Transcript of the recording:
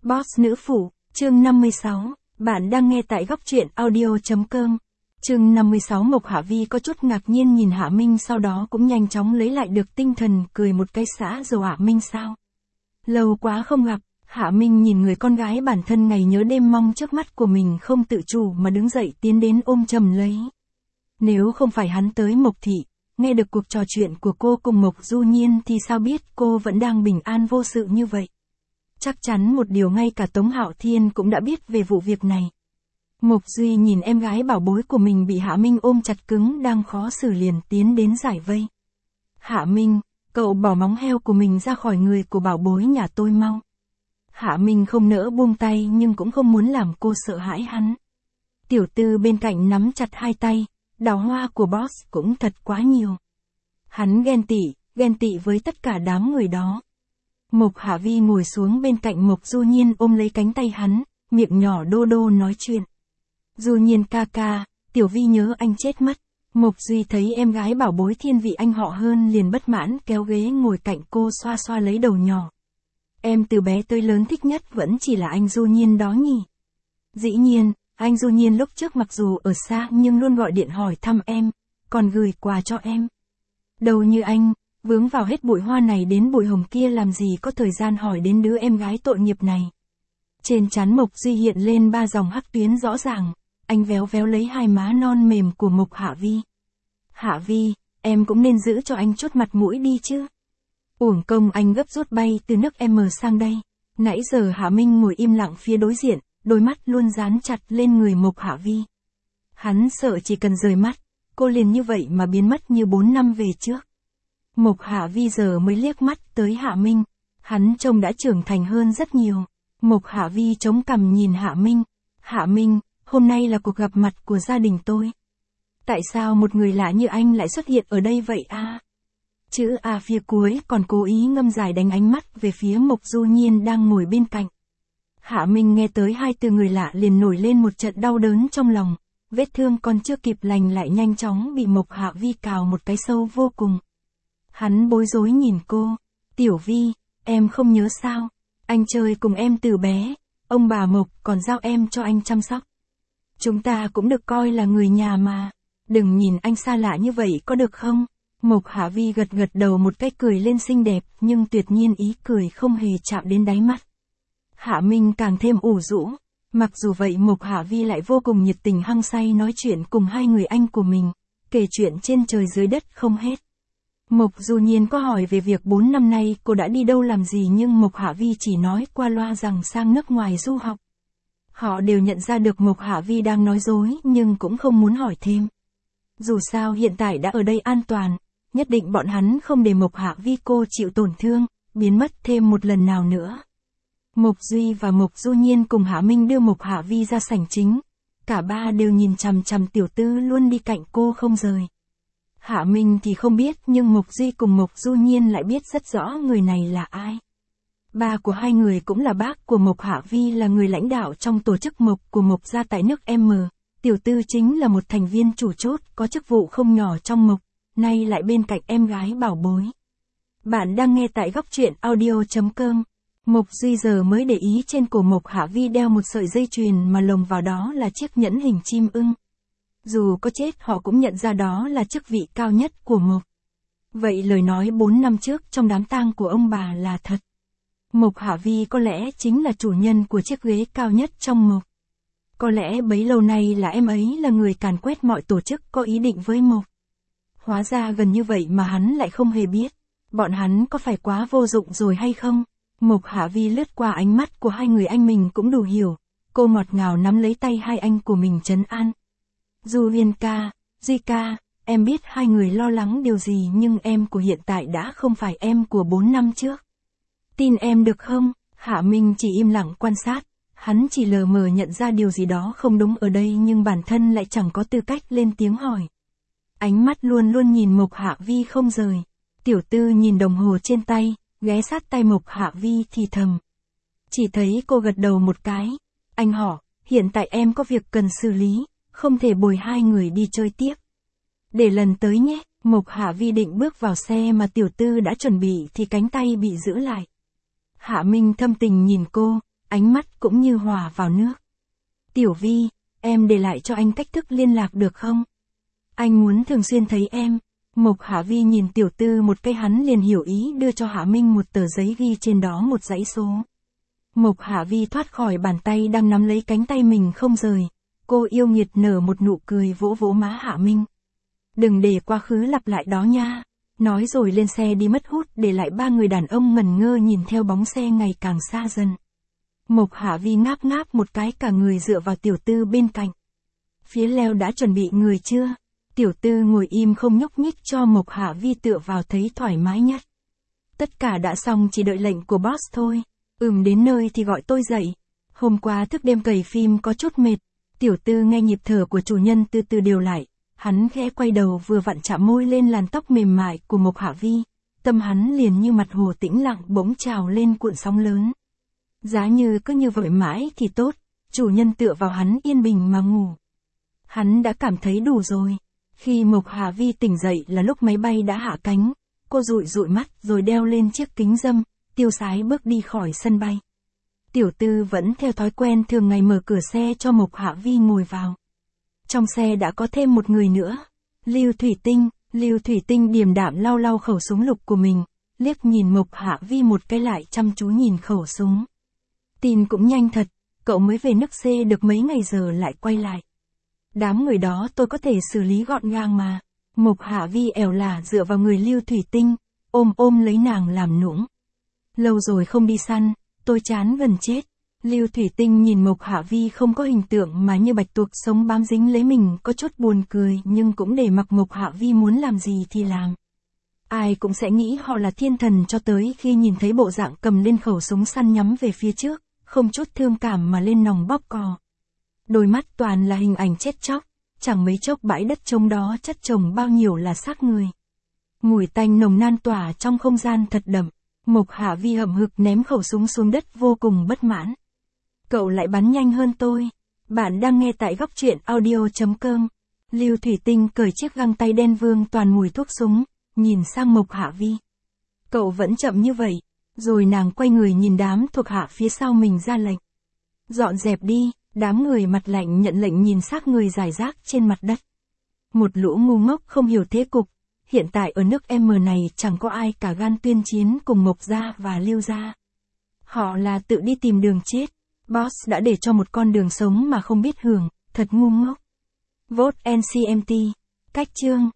Boss nữ phụ, chương 56, bạn đang nghe tại góc truyện audio.com. Chương 56. Mộc Hạ Vi có chút ngạc nhiên nhìn Hạ Minh, sau đó cũng nhanh chóng lấy lại được tinh thần, cười một cái. Xã rồi Hạ Minh sao? Lâu quá không gặp. Hạ Minh nhìn người con gái bản thân ngày nhớ đêm mong trước mắt của mình, không tự chủ mà đứng dậy tiến đến ôm chầm lấy. Nếu không phải hắn tới Mộc thị, nghe được cuộc trò chuyện của cô cùng Mộc Du Nhiên thì sao biết cô vẫn đang bình an vô sự như vậy. Chắc chắn một điều ngay cả Tống Hạo Thiên cũng đã biết về vụ việc này. Mộc Duy nhìn em gái bảo bối của mình bị Hạ Minh ôm chặt cứng đang khó xử liền tiến đến giải vây. Hạ Minh, cậu bỏ móng heo của mình ra khỏi người của bảo bối nhà tôi mau. Hạ Minh không nỡ buông tay nhưng cũng không muốn làm cô sợ hãi hắn. Tiểu Tư bên cạnh nắm chặt hai tay, đào hoa của boss cũng thật quá nhiều. Hắn ghen tị với tất cả đám người đó. Mộc Hạ Vi ngồi xuống bên cạnh Mộc Du Nhiên ôm lấy cánh tay hắn, miệng nhỏ đô đô nói chuyện. Du Nhiên ca ca, Tiểu Vi nhớ anh chết mất. Mộc Duy thấy em gái bảo bối thiên vị anh họ hơn liền bất mãn kéo ghế ngồi cạnh cô xoa xoa lấy đầu nhỏ. Em từ bé tới lớn thích nhất vẫn chỉ là anh Du Nhiên đó nhỉ. Dĩ nhiên, anh Du Nhiên lúc trước mặc dù ở xa nhưng luôn gọi điện hỏi thăm em, còn gửi quà cho em. Đâu như anh, vướng vào hết bụi hoa này đến bụi hồng kia làm gì có thời gian hỏi đến đứa em gái tội nghiệp này. Trên trán Mộc Duy hiện lên 3 dòng hắc tuyến rõ ràng, anh véo véo lấy hai má non mềm của Mộc Hạ Vi. Hạ Vi, em cũng nên giữ cho anh chút mặt mũi đi chứ. Uổng công anh gấp rút bay từ nước M sang đây. Nãy giờ Hạ Minh ngồi im lặng phía đối diện, đôi mắt luôn dán chặt lên người Mộc Hạ Vi. Hắn sợ chỉ cần rời mắt, cô liền như vậy mà biến mất như 4 năm về trước. Mộc Hạ Vi giờ mới liếc mắt tới Hạ Minh, hắn trông đã trưởng thành hơn rất nhiều. Mộc Hạ Vi chống cằm nhìn Hạ Minh. Hạ Minh, hôm nay là cuộc gặp mặt của gia đình tôi. Tại sao một người lạ như anh lại xuất hiện ở đây vậy a? Chữ A phía cuối còn cố ý ngâm dài đánh ánh mắt về phía Mộc Du Nhiên đang ngồi bên cạnh. Hạ Minh nghe tới hai từ người lạ liền nổi lên một trận đau đớn trong lòng, vết thương còn chưa kịp lành lại nhanh chóng bị Mộc Hạ Vi cào một cái sâu vô cùng. Hắn bối rối nhìn cô. Tiểu Vi, em không nhớ sao? Anh chơi cùng em từ bé, ông bà Mộc còn giao em cho anh chăm sóc. Chúng ta cũng được coi là người nhà mà. Đừng nhìn anh xa lạ như vậy có được không? Mộc Hạ Vi gật gật đầu một cái cười lên xinh đẹp nhưng tuyệt nhiên ý cười không hề chạm đến đáy mắt. Hạ Minh càng thêm ủ rũ. Mặc dù vậy Mộc Hạ Vi lại vô cùng nhiệt tình hăng say nói chuyện cùng hai người anh của mình, kể chuyện trên trời dưới đất không hết. Mộc Du Nhiên có hỏi về việc 4 năm nay cô đã đi đâu làm gì nhưng Mộc Hạ Vi chỉ nói qua loa rằng sang nước ngoài du học. Họ đều nhận ra được Mộc Hạ Vi đang nói dối nhưng cũng không muốn hỏi thêm. Dù sao hiện tại đã ở đây an toàn, nhất định bọn hắn không để Mộc Hạ Vi cô chịu tổn thương, biến mất thêm một lần nào nữa. Mộc Duy và Mộc Du Nhiên cùng Hạ Minh đưa Mộc Hạ Vi ra sảnh chính. Cả ba đều nhìn chằm chằm Tiểu Tư luôn đi cạnh cô không rời. Hạ Minh thì không biết nhưng Mộc Duy cùng Mộc Du Nhiên lại biết rất rõ người này là ai. Ba của hai người cũng là bác của Mộc Hạ Vi, là người lãnh đạo trong tổ chức Mộc của Mộc gia tại nước M. Tiểu Tư chính là một thành viên chủ chốt có chức vụ không nhỏ trong Mộc, nay lại bên cạnh em gái bảo bối. Bạn đang nghe tại góc truyện audio.com. Mộc Duy giờ mới để ý trên cổ Mộc Hạ Vi đeo một sợi dây chuyền mà lồng vào đó là chiếc nhẫn hình chim ưng. Dù có chết họ cũng nhận ra đó là chức vị cao nhất của Mộc. Vậy lời nói 4 năm trước trong đám tang của ông bà là thật. Mộc Hạ Vi có lẽ chính là chủ nhân của chiếc ghế cao nhất trong Mộc. Có lẽ bấy lâu nay là em ấy là người càn quét mọi tổ chức có ý định với Mộc. Hóa ra gần như vậy mà hắn lại không hề biết. Bọn hắn có phải quá vô dụng rồi hay không? Mộc Hạ Vi lướt qua ánh mắt của hai người anh mình cũng đủ hiểu. Cô ngọt ngào nắm lấy tay hai anh của mình trấn an. Du Viên ca, Duy ca, em biết hai người lo lắng điều gì nhưng em của hiện tại đã không phải em của 4 năm trước. Tin em được không? Hạ Minh chỉ im lặng quan sát. Hắn chỉ lờ mờ nhận ra điều gì đó không đúng ở đây nhưng bản thân lại chẳng có tư cách lên tiếng hỏi. Ánh mắt luôn luôn nhìn Mộc Hạ Vi không rời. Tiểu Tư nhìn đồng hồ trên tay, ghé sát tay Mộc Hạ Vi thì thầm. Chỉ thấy cô gật đầu một cái. Anh họ, hiện tại em có việc cần xử lý, không thể bồi hai người đi chơi tiếp. Để lần tới nhé. Mộc Hạ Vi định bước vào xe mà Tiểu Tư đã chuẩn bị thì cánh tay bị giữ lại. Hạ Minh thâm tình nhìn cô, ánh mắt cũng như hòa vào nước. Tiểu Vi, em để lại cho anh cách thức liên lạc được không? Anh muốn thường xuyên thấy em. Mộc Hạ Vi nhìn Tiểu Tư một cái, hắn liền hiểu ý đưa cho Hạ Minh một tờ giấy ghi trên đó một dãy số. Mộc Hạ Vi thoát khỏi bàn tay đang nắm lấy cánh tay mình không rời. Cô yêu nghiệt nở một nụ cười vỗ vỗ má Hạ Minh. Đừng để quá khứ lặp lại đó nha. Nói rồi lên xe đi mất hút, để lại ba người đàn ông ngẩn ngơ nhìn theo bóng xe ngày càng xa dần. Mộc Hạ Vi ngáp ngáp một cái, cả người dựa vào Tiểu Tư bên cạnh. Phía leo đã chuẩn bị người chưa? Tiểu Tư ngồi im không nhúc nhích cho Mộc Hạ Vi tựa vào thấy thoải mái nhất. Tất cả đã xong, chỉ đợi lệnh của boss thôi. Đến nơi thì gọi tôi dậy. Hôm qua thức đêm cày phim có chút mệt. Tiểu Tư nghe nhịp thở của chủ nhân từ từ điều lại. Hắn khẽ quay đầu vừa vặn chạm môi lên làn tóc mềm mại của Mộc Hạ Vi. Tâm hắn liền như mặt hồ tĩnh lặng bỗng trào lên cuộn sóng lớn. Giá như cứ như vậy mãi thì tốt. Chủ nhân tựa vào hắn yên bình mà ngủ. Hắn đã cảm thấy đủ rồi. Khi Mộc Hạ Vi tỉnh dậy là lúc máy bay đã hạ cánh. Cô dụi dụi mắt rồi đeo lên chiếc kính râm, tiêu sái bước đi khỏi sân bay. Tiểu Tư vẫn theo thói quen thường ngày mở cửa xe cho Mộc Hạ Vi ngồi vào. Trong xe đã có thêm một người nữa. Lưu Thủy Tinh điềm đạm lau lau khẩu súng lục của mình, liếc nhìn Mộc Hạ Vi một cái lại chăm chú nhìn khẩu súng. Tin cũng nhanh thật, cậu mới về nước C được mấy ngày giờ lại quay lại. Đám người đó tôi có thể xử lý gọn gàng mà. Mộc Hạ Vi ẻo lả dựa vào người Lưu Thủy Tinh, ôm lấy nàng làm nũng. Lâu rồi không đi săn, tôi chán gần chết. Lưu Thủy Tinh nhìn Mộc Hạ Vi không có hình tượng mà như bạch tuộc sống bám dính lấy mình, có chút buồn cười nhưng cũng để mặc Mộc Hạ Vi muốn làm gì thì làm. Ai cũng sẽ nghĩ họ là thiên thần cho tới khi nhìn thấy bộ dạng cầm lên khẩu súng săn nhắm về phía trước, không chút thương cảm mà lên nòng bóp cò. Đôi mắt toàn là hình ảnh chết chóc, chẳng mấy chốc bãi đất trống đó chất chồng bao nhiêu là xác người. Mùi tanh nồng nan tỏa trong không gian thật đậm. Mộc Hạ Vi hậm hực ném khẩu súng xuống đất vô cùng bất mãn. Cậu lại bắn nhanh hơn tôi. Bạn đang nghe tại góc truyện audio.com. Lưu Thủy Tinh cởi chiếc găng tay đen vương toàn mùi thuốc súng, nhìn sang Mộc Hạ Vi. Cậu vẫn chậm như vậy. Rồi nàng quay người nhìn đám thuộc hạ phía sau mình ra lệnh. Dọn dẹp đi. Đám người mặt lạnh nhận lệnh nhìn xác người rải rác trên mặt đất. Một lũ ngu ngốc không hiểu thế cục. Hiện tại ở nước M này chẳng có ai cả gan tuyên chiến cùng Mộc gia và Lưu gia. Họ là tự đi tìm đường chết. Boss đã để cho một con đường sống mà không biết hưởng, thật ngu ngốc. Vote NCMT. Cách chương.